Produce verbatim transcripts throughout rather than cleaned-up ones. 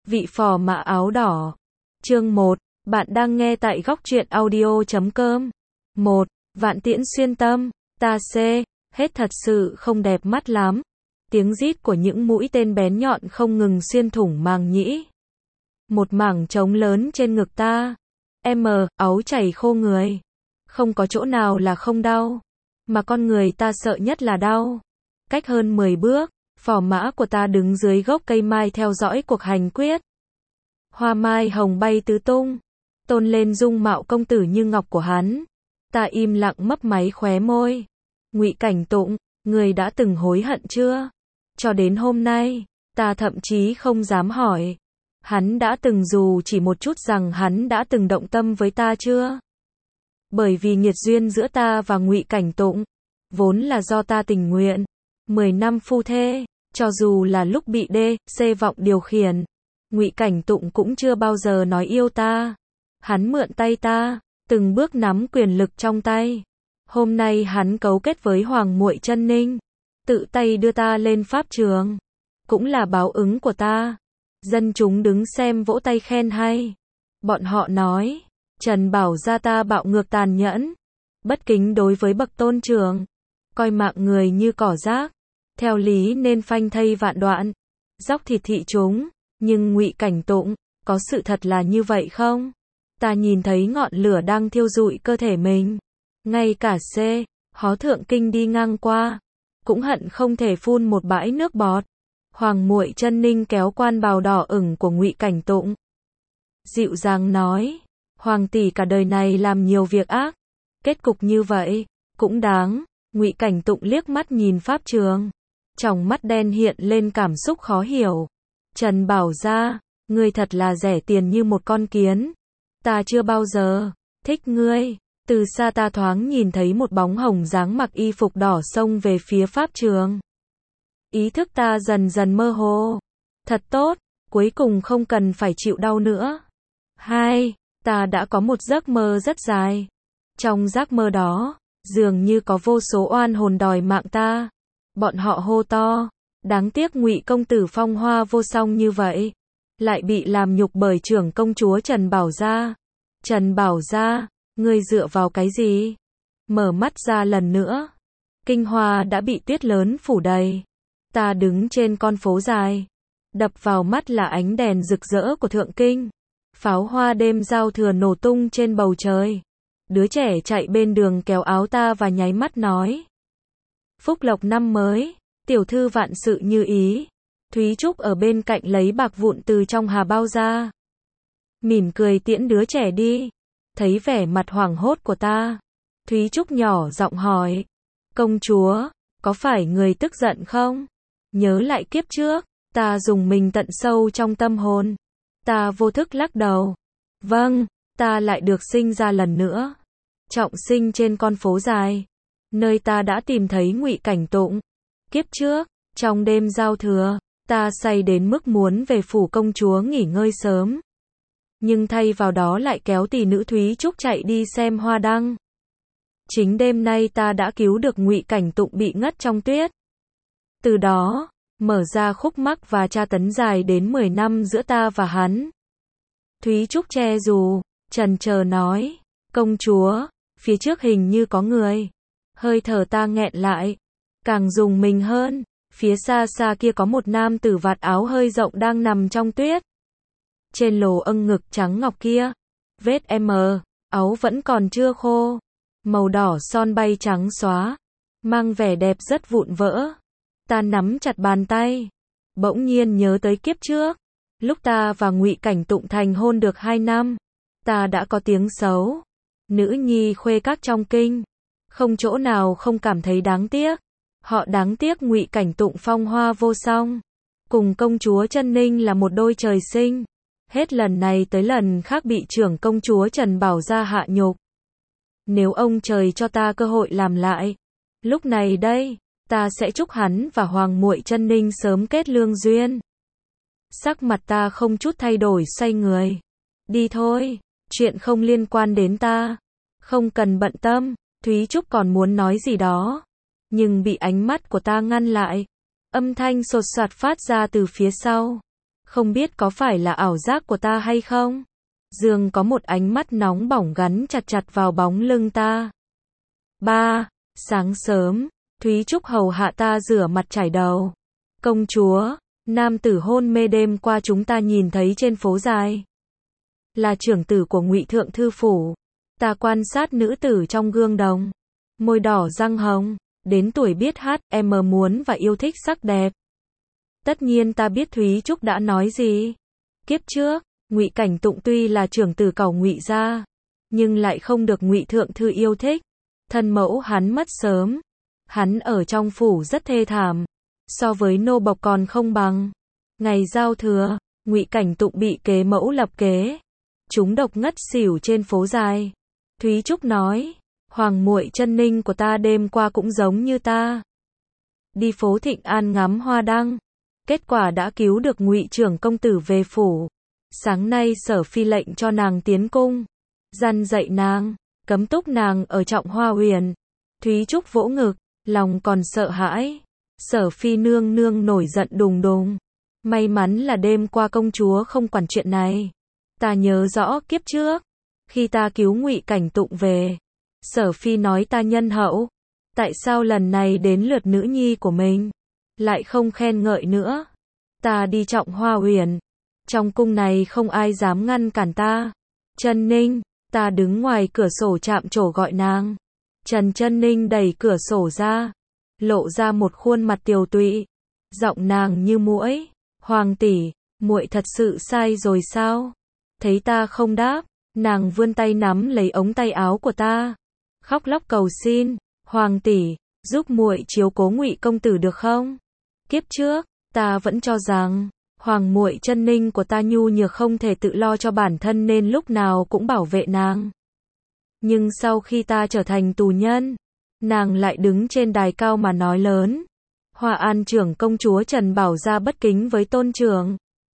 Vị phò mã áo đỏ. Chương một. Bạn đang nghe tại góc truyện audio chấm com. một. Vạn tiễn xuyên tâm. Ta C. Hết thật sự không đẹp mắt lắm. Tiếng rít của những mũi tên bén nhọn không ngừng xuyên thủng màng nhĩ. Một mảng trống lớn trên ngực ta. M. Áu chảy khô người. Không có chỗ nào là không đau. Mà con người ta sợ nhất là đau. Cách hơn mười bước, phò mã của ta đứng dưới gốc cây mai theo dõi cuộc hành quyết. Hoa mai hồng bay tứ tung, tôn lên dung mạo công tử như ngọc của hắn. Ta im lặng mấp máy khóe môi. Ngụy Cảnh Tụng, người đã từng hối hận chưa? Cho đến hôm nay, ta thậm chí không dám hỏi. Hắn đã từng dù chỉ một chút rằng hắn đã từng động tâm với ta chưa? Bởi vì nghiệt duyên giữa ta và Ngụy Cảnh Tụng, vốn là do ta tình nguyện. Mười năm phu thê, cho dù là lúc bị D, C vọng điều khiển, Ngụy Cảnh Tụng cũng chưa bao giờ nói yêu ta. Hắn mượn tay ta, từng bước nắm quyền lực trong tay. Hôm nay hắn cấu kết với Hoàng muội Chân Ninh, tự tay đưa ta lên pháp trường, cũng là báo ứng của ta. Dân chúng đứng xem vỗ tay khen hay. Bọn họ nói, Trần Bảo gia ta bạo ngược tàn nhẫn, bất kính đối với bậc tôn trưởng, coi mạng người như cỏ rác, theo lý nên phanh thây vạn đoạn, dóc thịt thị chúng. Nhưng Ngụy Cảnh Tụng, có sự thật là như vậy không? Ta nhìn thấy ngọn lửa đang thiêu rụi cơ thể mình. Ngay cả C, Hó Thượng Kinh đi ngang qua, cũng hận không thể phun một bãi nước bọt. Hoàng muội Chân Ninh kéo quan bào đỏ ửng của Ngụy Cảnh Tụng, dịu dàng nói, Hoàng tỷ cả đời này làm nhiều việc ác, kết cục như vậy, cũng đáng. Ngụy Cảnh Tụng liếc mắt nhìn pháp trường, tròng mắt đen hiện lên cảm xúc khó hiểu. Trần Bảo gia, ngươi thật là rẻ tiền như một con kiến. Ta chưa bao giờ thích ngươi. Từ xa ta thoáng nhìn thấy một bóng hồng dáng mặc y phục đỏ xông về phía pháp trường. Ý thức ta dần dần mơ hồ. Thật tốt, cuối cùng không cần phải chịu đau nữa. Hai, ta đã có một giấc mơ rất dài. Trong giấc mơ đó, dường như có vô số oan hồn đòi mạng ta. Bọn họ hô to, đáng tiếc Ngụy công tử phong hoa vô song như vậy, lại bị làm nhục bởi trưởng công chúa Trần Bảo gia. Trần Bảo gia, ngươi dựa vào cái gì? Mở mắt ra lần nữa, kinh hoa đã bị tuyết lớn phủ đầy. Ta đứng trên con phố dài, đập vào mắt là ánh đèn rực rỡ của Thượng Kinh. Pháo hoa đêm giao thừa nổ tung trên bầu trời. Đứa trẻ chạy bên đường kéo áo ta và nháy mắt nói, phúc lộc năm mới, tiểu thư vạn sự như ý. Thúy Trúc ở bên cạnh lấy bạc vụn từ trong hà bao ra, mỉm cười tiễn đứa trẻ đi. Thấy vẻ mặt hoảng hốt của ta, Thúy Trúc nhỏ giọng hỏi, công chúa, có phải người tức giận không? Nhớ lại kiếp trước, ta dùng mình tận sâu trong tâm hồn. Ta vô thức lắc đầu. Vâng, ta lại được sinh ra lần nữa. Trọng sinh trên con phố dài, nơi ta đã tìm thấy Ngụy Cảnh Tụng. Kiếp trước, trong đêm giao thừa, ta say đến mức muốn về phủ công chúa nghỉ ngơi sớm. Nhưng thay vào đó lại kéo tỷ nữ Thúy Trúc chạy đi xem hoa đăng. Chính đêm nay ta đã cứu được Ngụy Cảnh Tụng bị ngất trong tuyết. Từ đó, mở ra khúc mắc và tra tấn dài đến mười năm giữa ta và hắn. Thúy Trúc che dù, trần chờ nói, công chúa, phía trước hình như có người. Hơi thở ta nghẹn lại, càng rùng mình hơn. Phía xa xa kia có một nam tử vạt áo hơi rộng đang nằm trong tuyết. Trên lồ âng ngực trắng ngọc kia, vết M, áo vẫn còn chưa khô. Màu đỏ son bay trắng xóa, mang vẻ đẹp rất vụn vỡ. Ta nắm chặt bàn tay, bỗng nhiên nhớ tới kiếp trước. Lúc ta và Ngụy Cảnh Tụng thành hôn được hai năm, ta đã có tiếng xấu. Nữ nhi khuê các trong kinh, không chỗ nào không cảm thấy đáng tiếc. Họ đáng tiếc Ngụy Cảnh Tụng phong hoa vô song, cùng công chúa Chân Ninh là một đôi trời sinh. Hết lần này tới lần khác bị trưởng công chúa Trần Bảo gia hạ nhục. Nếu ông trời cho ta cơ hội làm lại, lúc này đây, ta sẽ chúc hắn và Hoàng muội Chân Ninh sớm kết lương duyên. Sắc mặt ta không chút thay đổi xoay người. Đi thôi, chuyện không liên quan đến ta. Không cần bận tâm. Thúy Trúc còn muốn nói gì đó, nhưng bị ánh mắt của ta ngăn lại. Âm thanh sột soạt phát ra từ phía sau. Không biết có phải là ảo giác của ta hay không? Dương có một ánh mắt nóng bỏng gắn chặt chặt vào bóng lưng ta. Ba, sáng sớm, Thúy Trúc hầu hạ ta rửa mặt chải đầu. Công chúa, nam tử hôn mê đêm qua chúng ta nhìn thấy trên phố dài. Là trưởng tử của Ngụy Thượng Thư Phủ. Ta quan sát nữ tử trong gương đồng. Môi đỏ răng hồng, đến tuổi biết hát, em mờ muốn và yêu thích sắc đẹp. Tất nhiên ta biết Thúy Trúc đã nói gì. Kiếp trước, Ngụy Cảnh Tụng tuy là trưởng tử cẩu Ngụy gia, nhưng lại không được Ngụy Thượng Thư yêu thích. Thân mẫu hắn mất sớm. Hắn ở trong phủ rất thê thảm. So với nô bộc còn không bằng. Ngày giao thừa, Ngụy Cảnh Tụng bị kế mẫu lập kế. Chúng độc ngất xỉu trên phố dài. Thúy Trúc nói, hoàng muội chân ninh của ta đêm qua cũng giống như ta. Đi phố Thịnh An ngắm hoa đăng. Kết quả đã cứu được Ngụy trưởng công tử về phủ. Sáng nay Sở Phi lệnh cho nàng tiến cung. Dặn dạy nàng, cấm túc nàng ở Trọng Hoa Huyền. Thúy Trúc vỗ ngực, lòng còn sợ hãi. Sở Phi nương nương nổi giận đùng đùng. May mắn là đêm qua công chúa không quản chuyện này. Ta nhớ rõ kiếp trước, khi ta cứu Ngụy Cảnh Tụng về, Sở Phi nói ta nhân hậu. Tại sao lần này đến lượt nữ nhi của mình lại không khen ngợi nữa? Ta đi Trọng Hoa Huyền, trong cung này không ai dám ngăn cản ta. Chân Ninh, ta đứng ngoài cửa sổ chạm trổ gọi nàng. Trần Chân Ninh đẩy cửa sổ ra, lộ ra một khuôn mặt tiều tụy. Giọng nàng như muỗi, "Hoàng tỷ, muội thật sự sai rồi sao?" Thấy ta không đáp, nàng vươn tay nắm lấy ống tay áo của ta, khóc lóc cầu xin, "Hoàng tỷ, giúp muội chiếu cố Ngụy công tử được không?" Kiếp trước, ta vẫn cho rằng hoàng muội Chân Ninh của ta nhu nhược không thể tự lo cho bản thân nên lúc nào cũng bảo vệ nàng. Nhưng sau khi ta trở thành tù nhân, nàng lại đứng trên đài cao mà nói lớn. Hoa An trưởng công chúa Trần Bảo Gia bất kính với tôn trưởng,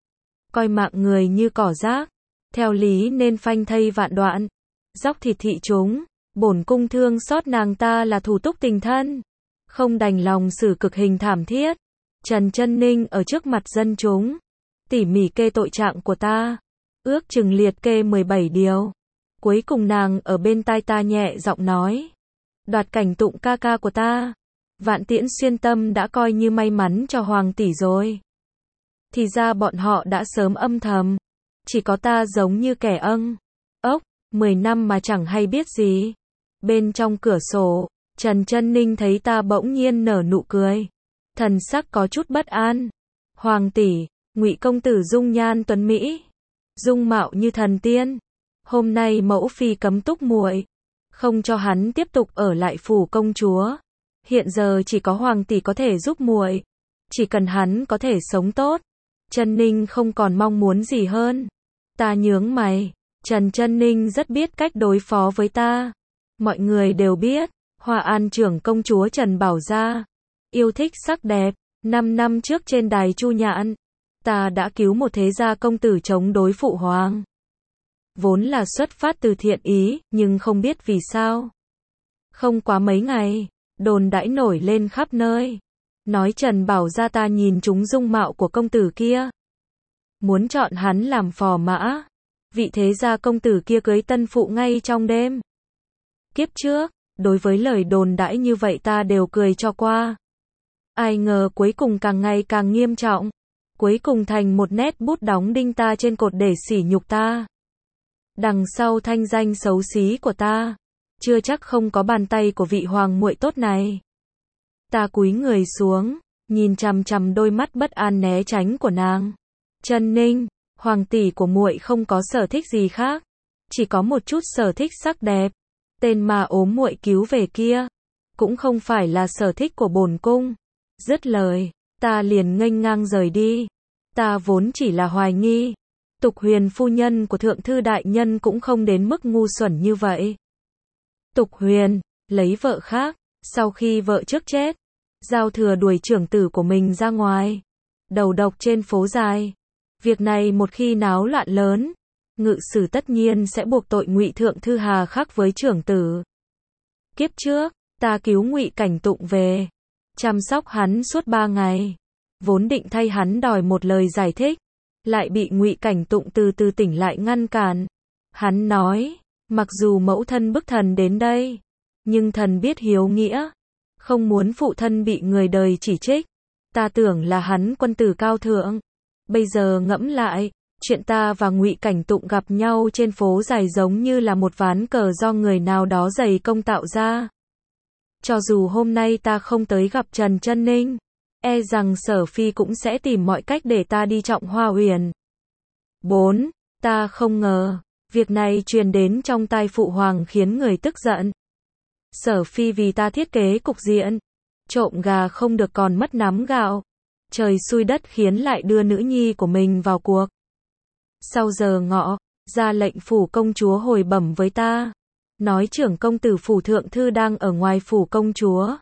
coi mạng người như cỏ rác, theo lý nên phanh thây vạn đoạn, dóc thịt thị chúng. Bổn cung thương xót nàng ta là thủ túc tình thân, không đành lòng xử cực hình thảm thiết. Trần Chân Ninh ở trước mặt dân chúng, tỉ mỉ kê tội trạng của ta, ước chừng liệt kê mười bảy điều. Cuối cùng nàng ở bên tai ta nhẹ giọng nói, đoạt Cảnh Tụng ca ca của ta, Vạn Tiễn xuyên tâm đã coi như may mắn cho hoàng tỷ rồi. Thì ra bọn họ đã sớm âm thầm, chỉ có ta giống như kẻ âng ốc, mười năm mà chẳng hay biết gì. Bên trong cửa sổ, Trần Chân Ninh thấy ta bỗng nhiên nở nụ cười, thần sắc có chút bất an. Hoàng tỷ, Ngụy công tử dung nhan tuấn mỹ, dung mạo như thần tiên. Hôm nay mẫu phi cấm túc muội, không cho hắn tiếp tục ở lại phủ công chúa. Hiện giờ chỉ có hoàng tỷ có thể giúp muội, chỉ cần hắn có thể sống tốt, Chân Ninh không còn mong muốn gì hơn. Ta nhướng mày, Trần Chân Ninh rất biết cách đối phó với ta. Mọi người đều biết, Hoa An trưởng công chúa Trần Bảo Gia yêu thích sắc đẹp. Năm năm trước trên đài Chu Nhạn, ta đã cứu một thế gia công tử chống đối phụ hoàng. Vốn là xuất phát từ thiện ý, nhưng không biết vì sao. Không quá mấy ngày, đồn đãi nổi lên khắp nơi. Nói Trần Bảo Gia ta nhìn trúng dung mạo của công tử kia, muốn chọn hắn làm phò mã. Vị thế gia công tử kia cưới tân phụ ngay trong đêm. Kiếp trước, đối với lời đồn đãi như vậy ta đều cười cho qua. Ai ngờ cuối cùng càng ngày càng nghiêm trọng. Cuối cùng thành một nét bút đóng đinh ta trên cột để sỉ nhục ta. Đằng sau thanh danh xấu xí của ta, chưa chắc không có bàn tay của vị hoàng muội tốt này. Ta cúi người xuống, nhìn chằm chằm đôi mắt bất an né tránh của nàng. Chân Ninh, hoàng tỷ của muội không có sở thích gì khác, chỉ có một chút sở thích sắc đẹp. Tên mà ốm muội cứu về kia, cũng không phải là sở thích của bổn cung. Dứt lời, ta liền nghênh ngang rời đi. Ta vốn chỉ là hoài nghi, Tục Huyền phu nhân của thượng thư đại nhân cũng không đến mức ngu xuẩn như vậy. Tục Huyền lấy vợ khác, sau khi vợ trước chết, giao thừa đuổi trưởng tử của mình ra ngoài, đầu độc trên phố dài. Việc này một khi náo loạn lớn, ngự sử tất nhiên sẽ buộc tội Ngụy Thượng Thư hà khắc với trưởng tử. Kiếp trước, ta cứu Ngụy Cảnh Tụng về, chăm sóc hắn suốt ba ngày, vốn định thay hắn đòi một lời giải thích, lại bị Ngụy Cảnh Tụng từ từ tỉnh lại ngăn cản. Hắn nói, mặc dù mẫu thân bức thần đến đây, nhưng thần biết hiếu nghĩa, không muốn phụ thân bị người đời chỉ trích. Ta tưởng là hắn quân tử cao thượng. Bây giờ ngẫm lại, chuyện ta và Ngụy Cảnh Tụng gặp nhau trên phố dài giống như là một ván cờ do người nào đó dày công tạo ra. Cho dù hôm nay ta không tới gặp Trần Chân Ninh, e rằng Sở Phi cũng sẽ tìm mọi cách để ta đi Trọng Hoa Uyển. bốn. Ta không ngờ, việc này truyền đến trong tai phụ hoàng khiến người tức giận. Sở Phi vì ta thiết kế cục diện, trộm gà không được còn mất nắm gạo. Trời xui đất khiến lại đưa nữ nhi của mình vào cuộc. Sau giờ ngọ, ra lệnh phủ công chúa hồi bẩm với ta, nói trưởng công tử phủ thượng thư đang ở ngoài phủ công chúa,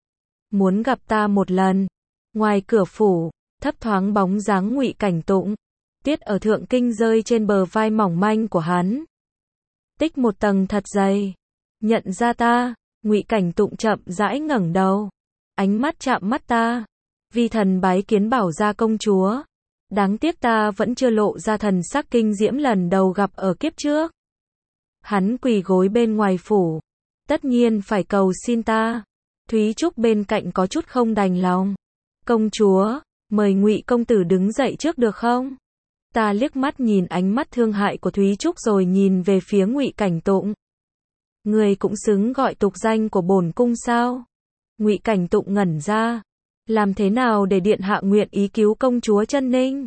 muốn gặp ta một lần. Ngoài cửa phủ, thấp thoáng bóng dáng Ngụy Cảnh Tụng, tiết ở thượng kinh rơi trên bờ vai mỏng manh của hắn. Tích một tầng thật dày. Nhận ra ta, Ngụy Cảnh Tụng chậm rãi ngẩng đầu, ánh mắt chạm mắt ta. Vi thần bái kiến Bảo gia công chúa. Đáng tiếc ta vẫn chưa lộ ra thần sắc kinh diễm lần đầu gặp ở kiếp trước. Hắn quỳ gối bên ngoài phủ, tất nhiên phải cầu xin ta. Thúy Trúc bên cạnh có chút không đành lòng. Công chúa, mời Ngụy công tử đứng dậy trước được không? Ta liếc mắt nhìn ánh mắt thương hại của Thúy Trúc rồi nhìn về phía Ngụy Cảnh Tụng. Người cũng xứng gọi tục danh của bổn cung sao? Ngụy Cảnh Tụng ngẩn ra. Làm thế nào để điện hạ nguyện ý cứu công chúa Chân Ninh,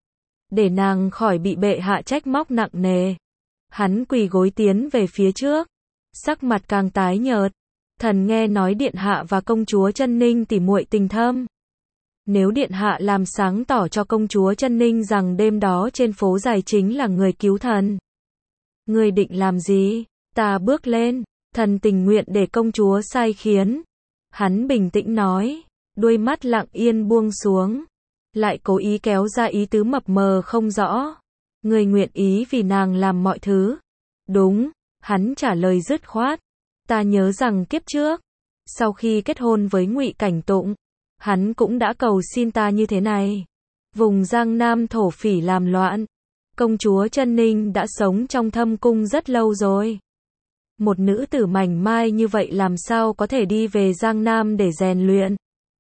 để nàng khỏi bị bệ hạ trách móc nặng nề? Hắn quỳ gối tiến về phía trước, sắc mặt càng tái nhợt. Thần nghe nói điện hạ và công chúa Chân Ninh tỉ muội tình thâm. Nếu điện hạ làm sáng tỏ cho công chúa Chân Ninh rằng đêm đó trên phố dài chính là người cứu thần, người định làm gì? Ta bước lên, thần tình nguyện để công chúa sai khiến. Hắn bình tĩnh nói, đuôi mắt lặng yên buông xuống, lại cố ý kéo ra ý tứ mập mờ không rõ. Người nguyện ý vì nàng làm mọi thứ. Đúng, hắn trả lời dứt khoát. Ta nhớ rằng kiếp trước, sau khi kết hôn với Ngụy Cảnh Tụng, hắn cũng đã cầu xin ta như thế này. Vùng Giang Nam thổ phỉ làm loạn, công chúa Chân Ninh đã sống trong thâm cung rất lâu rồi. Một nữ tử mảnh mai như vậy làm sao có thể đi về Giang Nam để rèn luyện?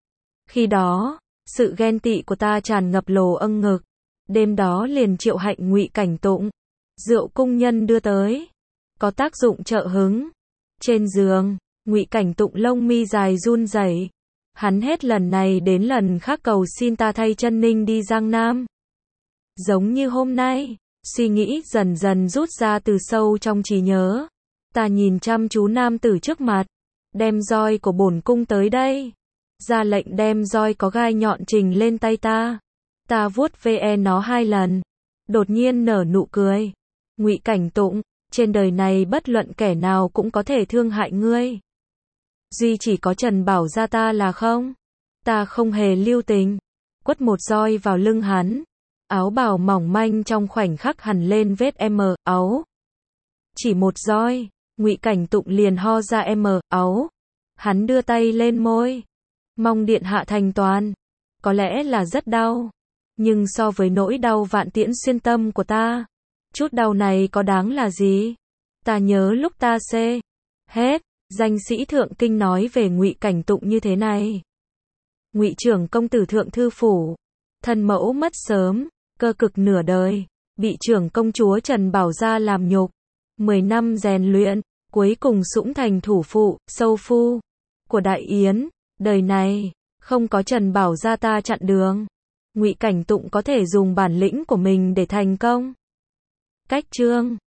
Khi đó, sự ghen tị của ta tràn ngập lồ âng ngực. Đêm đó liền triệu hạnh Ngụy Cảnh Tụng, rượu cung nhân đưa tới, có tác dụng trợ hứng. Trên giường, Ngụy Cảnh Tụng lông mi dài run rẩy. Hắn hết lần này đến lần khác cầu xin ta thay Chân Ninh đi Giang Nam. Giống như hôm nay, suy nghĩ dần dần rút ra từ sâu trong trí nhớ. Ta nhìn chăm chú nam tử trước mặt, đem roi của bổn cung tới đây. Ra lệnh đem roi có gai nhọn trình lên tay ta. Ta vuốt ve nó hai lần, đột nhiên nở nụ cười. Ngụy Cảnh Tụng, trên đời này bất luận kẻ nào cũng có thể thương hại ngươi, duy chỉ có Trần Bảo gia ta là không. Ta không hề lưu tình, quất một roi vào lưng hắn. Áo bào mỏng manh trong khoảnh khắc hằn lên vết M áo. Chỉ một roi, Ngụy Cảnh Tụng liền ho ra M áo. Hắn đưa tay lên môi, mong điện hạ thành toàn. Có lẽ là rất đau, nhưng so với nỗi đau vạn tiễn xuyên tâm của ta, chút đau này có đáng là gì? Ta nhớ lúc ta xê hết, danh sĩ thượng kinh nói về Ngụy Cảnh Tụng như thế này. Ngụy trưởng công tử thượng thư phủ, thân mẫu mất sớm, cơ cực nửa đời, bị trưởng công chúa Trần Bảo gia làm nhục. Mười năm rèn luyện, cuối cùng sũng thành thủ phụ, sâu phu của Đại Yến. Đời này, không có Trần Bảo gia ta chặn đường, Ngụy Cảnh Tụng có thể dùng bản lĩnh của mình để thành công. Cách chương